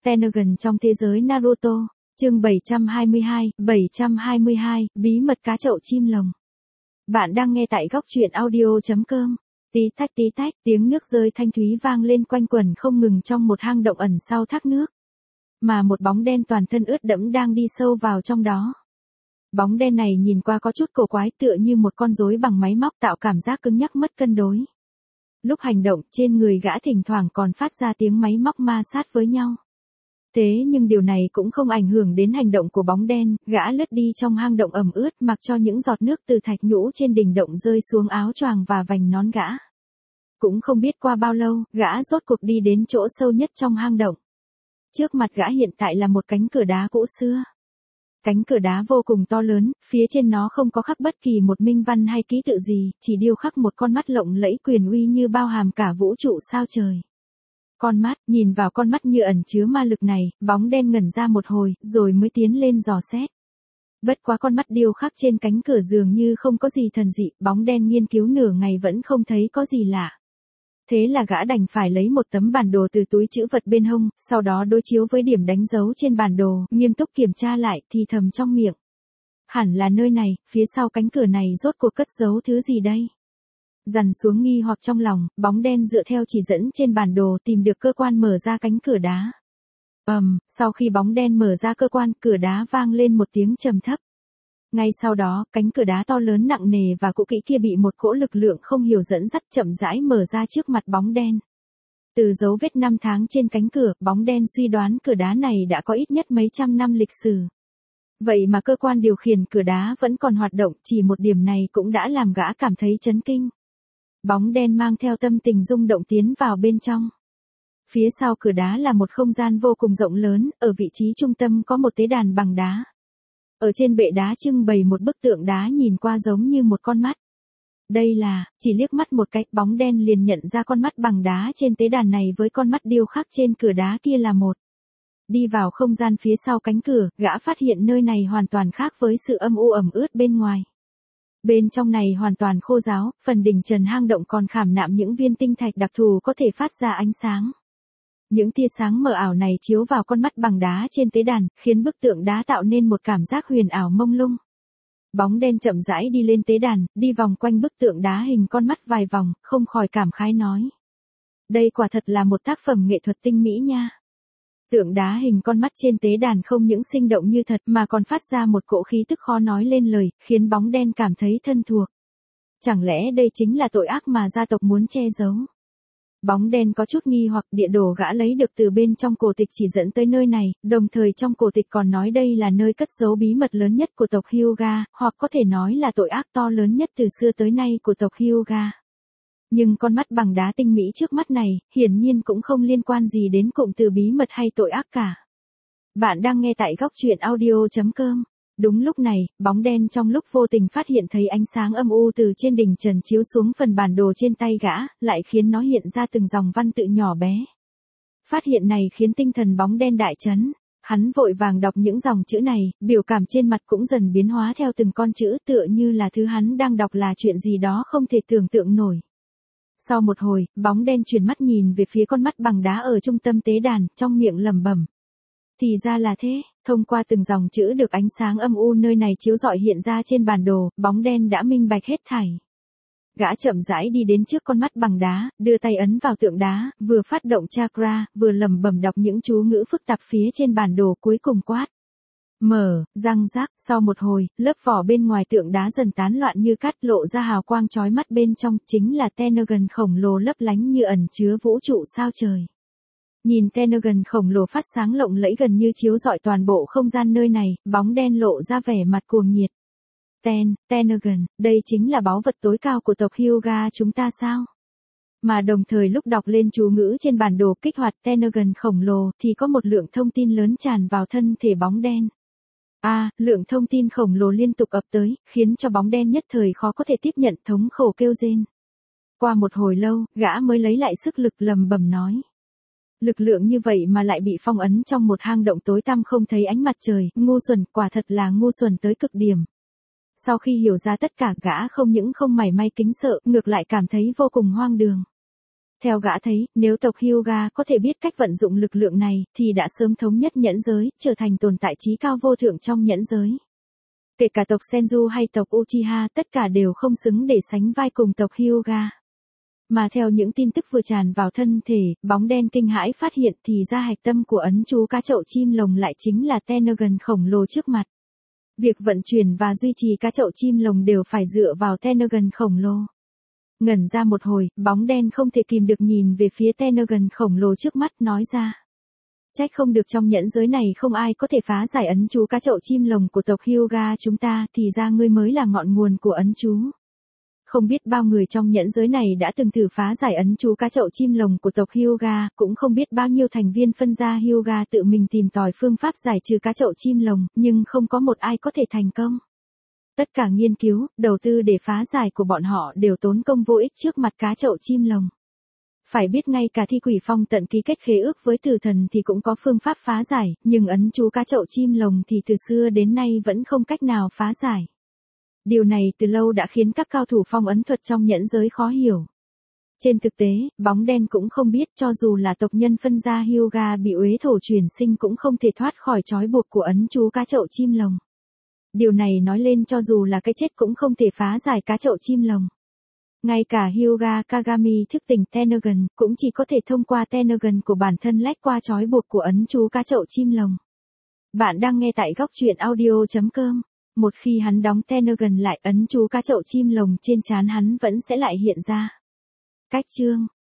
Tenegan trong thế giới Naruto, chương 722, bí mật cá chậu chim lồng. Bạn đang nghe tại góc truyện audio.com. Tí tách, tiếng nước rơi thanh thúy vang lên quanh quẩn không ngừng trong một hang động ẩn sau thác nước. Mà một bóng đen toàn thân ướt đẫm đang đi sâu vào trong đó. Bóng đen này nhìn qua có chút cổ quái tựa như một con rối bằng máy móc tạo cảm giác cứng nhắc mất cân đối. Lúc hành động trên người gã thỉnh thoảng còn phát ra tiếng máy móc ma sát với nhau. Thế nhưng điều này cũng không ảnh hưởng đến hành động của bóng đen, gã lướt đi trong hang động ẩm ướt mặc cho những giọt nước từ thạch nhũ trên đỉnh động rơi xuống áo choàng và vành nón gã. Cũng không biết qua bao lâu, gã rốt cuộc đi đến chỗ sâu nhất trong hang động. Trước mặt gã hiện tại là một cánh cửa đá cũ xưa. Cánh cửa đá vô cùng to lớn, phía trên nó không có khắc bất kỳ một minh văn hay ký tự gì, chỉ điêu khắc một con mắt lộng lẫy quyền uy như bao hàm cả vũ trụ sao trời. Con mắt, nhìn vào con mắt như ẩn chứa ma lực này, bóng đen ngẩn ra một hồi, rồi mới tiến lên dò xét. Bất quá con mắt điêu khắc trên cánh cửa dường như không có gì thần dị, bóng đen nghiên cứu nửa ngày vẫn không thấy có gì lạ. Thế là gã đành phải lấy một tấm bản đồ từ túi trữ vật bên hông, sau đó đối chiếu với điểm đánh dấu trên bản đồ, nghiêm túc kiểm tra lại, thì thầm trong miệng. Hẳn là nơi này, phía sau cánh cửa này rốt cuộc cất giấu thứ gì đây? Dằn xuống nghi hoặc trong lòng, bóng đen dựa theo chỉ dẫn trên bản đồ tìm được cơ quan mở ra cánh cửa đá. Sau khi bóng đen mở ra cơ quan, cửa đá vang lên một tiếng trầm thấp. Ngay sau đó, cánh cửa đá to lớn nặng nề và cũ kỹ kia bị một cỗ lực lượng không hiểu dẫn dắt chậm rãi mở ra trước mặt bóng đen. Từ dấu vết năm tháng trên cánh cửa, bóng đen suy đoán cửa đá này đã có ít nhất mấy trăm năm lịch sử. Vậy mà cơ quan điều khiển cửa đá vẫn còn hoạt động, chỉ một điểm này cũng đã làm gã cảm thấy chấn kinh. Bóng đen mang theo tâm tình rung động tiến vào bên trong. Phía sau cửa đá là một không gian vô cùng rộng lớn, ở vị trí trung tâm có một tế đàn bằng đá. Ở trên bệ đá trưng bày một bức tượng đá nhìn qua giống như một con mắt. Đây là, chỉ liếc mắt một cái, bóng đen liền nhận ra con mắt bằng đá trên tế đàn này với con mắt điêu khắc trên cửa đá kia là một. Đi vào không gian phía sau cánh cửa, gã phát hiện nơi này hoàn toàn khác với sự âm u ẩm ướt bên ngoài. Bên trong này hoàn toàn khô ráo, phần đỉnh trần hang động còn khảm nạm những viên tinh thạch đặc thù có thể phát ra ánh sáng. Những tia sáng mờ ảo này chiếu vào con mắt bằng đá trên tế đàn, khiến bức tượng đá tạo nên một cảm giác huyền ảo mông lung. Bóng đen chậm rãi đi lên tế đàn, đi vòng quanh bức tượng đá hình con mắt vài vòng, không khỏi cảm khái nói. Đây quả thật là một tác phẩm nghệ thuật tinh mỹ nha. Tượng đá hình con mắt trên tế đàn không những sinh động như thật mà còn phát ra một cỗ khí tức khó nói lên lời, khiến bóng đen cảm thấy thân thuộc. Chẳng lẽ đây chính là tội ác mà gia tộc muốn che giấu? Bóng đen có chút nghi hoặc, địa đồ gã lấy được từ bên trong cổ tịch chỉ dẫn tới nơi này, đồng thời trong cổ tịch còn nói đây là nơi cất giấu bí mật lớn nhất của tộc Hyuga, hoặc có thể nói là tội ác to lớn nhất từ xưa tới nay của tộc Hyuga. Nhưng con mắt bằng đá tinh mỹ trước mắt này, hiển nhiên cũng không liên quan gì đến cụm từ bí mật hay tội ác cả. Bạn đang nghe tại góc truyện audio.com. Đúng lúc này, bóng đen trong lúc vô tình phát hiện thấy ánh sáng âm u từ trên đỉnh trần chiếu xuống phần bản đồ trên tay gã, lại khiến nó hiện ra từng dòng văn tự nhỏ bé. Phát hiện này khiến tinh thần bóng đen đại chấn. Hắn vội vàng đọc những dòng chữ này, biểu cảm trên mặt cũng dần biến hóa theo từng con chữ tựa như là thứ hắn đang đọc là chuyện gì đó không thể tưởng tượng nổi. Sau một hồi, bóng đen chuyển mắt nhìn về phía con mắt bằng đá ở trung tâm tế đàn, trong miệng lẩm bẩm. Thì ra là thế, thông qua từng dòng chữ được ánh sáng âm u nơi này chiếu rọi hiện ra trên bản đồ, bóng đen đã minh bạch hết thảy. Gã chậm rãi đi đến trước con mắt bằng đá, đưa tay ấn vào tượng đá, vừa phát động chakra, vừa lẩm bẩm đọc những chú ngữ phức tạp phía trên bản đồ, cuối cùng quát. Mở, răng rác, sau một hồi, lớp vỏ bên ngoài tượng đá dần tán loạn như cát, lộ ra hào quang chói mắt bên trong, chính là Tenegan khổng lồ lấp lánh như ẩn chứa vũ trụ sao trời. Nhìn Tenegan khổng lồ phát sáng lộng lẫy gần như chiếu rọi toàn bộ không gian nơi này, bóng đen lộ ra vẻ mặt cuồng nhiệt. Tenegan, đây chính là báu vật tối cao của tộc Hyuga chúng ta sao? Mà đồng thời lúc đọc lên chú ngữ trên bản đồ kích hoạt Tenegan khổng lồ thì có một lượng thông tin lớn tràn vào thân thể bóng đen. Lượng thông tin khổng lồ liên tục ập tới, khiến cho bóng đen nhất thời khó có thể tiếp nhận, thống khổ kêu rên. Qua một hồi lâu, gã mới lấy lại sức lực lẩm bẩm nói. Lực lượng như vậy mà lại bị phong ấn trong một hang động tối tăm không thấy ánh mặt trời, ngu xuẩn, quả thật là ngu xuẩn tới cực điểm. Sau khi hiểu ra tất cả, gã không những không mảy may kính sợ, ngược lại cảm thấy vô cùng hoang đường. Theo gã thấy, nếu tộc Hyuga có thể biết cách vận dụng lực lượng này, thì đã sớm thống nhất nhẫn giới, trở thành tồn tại chí cao vô thượng trong nhẫn giới. Kể cả tộc Senju hay tộc Uchiha, tất cả đều không xứng để sánh vai cùng tộc Hyuga. Mà theo những tin tức vừa tràn vào thân thể, bóng đen kinh hãi phát hiện thì ra hạch tâm của ấn chú cá chậu chim lồng lại chính là Tenogan khổng lồ trước mặt. Việc vận chuyển và duy trì cá chậu chim lồng đều phải dựa vào Tenogan khổng lồ. Ngẩn ra một hồi, bóng đen không thể kìm được nhìn về phía Tenogan khổng lồ trước mắt nói ra. Trách không được trong nhẫn giới này không ai có thể phá giải ấn chú cá chậu chim lồng của tộc Hyuga chúng ta, thì ra ngươi mới là ngọn nguồn của ấn chú. Không biết bao người trong nhẫn giới này đã từng thử phá giải ấn chú cá chậu chim lồng của tộc Hyuga, cũng không biết bao nhiêu thành viên phân gia Hyuga tự mình tìm tòi phương pháp giải trừ cá chậu chim lồng, nhưng không có một ai có thể thành công. Tất cả nghiên cứu, đầu tư để phá giải của bọn họ đều tốn công vô ích trước mặt cá chậu chim lồng. Phải biết ngay cả Thi Quỷ Phong tận ký kết khế ước với tử thần thì cũng có phương pháp phá giải, nhưng ấn chú cá chậu chim lồng thì từ xưa đến nay vẫn không cách nào phá giải. Điều này từ lâu đã khiến các cao thủ phong ấn thuật trong nhẫn giới khó hiểu. Trên thực tế, bóng đen cũng không biết cho dù là tộc nhân phân gia Hyuga bị uế thổ chuyển sinh cũng không thể thoát khỏi trói buộc của ấn chú cá chậu chim lồng. Điều này nói lên cho dù là cái chết cũng không thể phá giải cá chậu chim lồng. Ngay cả Hyuga Kagami thức tỉnh Tenogan cũng chỉ có thể thông qua Tenogan của bản thân lách qua trói buộc của ấn chú cá chậu chim lồng. Bạn đang nghe tại góc truyện audio.com. Một khi hắn đóng Tenogan lại, ấn chú cá chậu chim lồng trên trán hắn vẫn sẽ lại hiện ra. Cách chương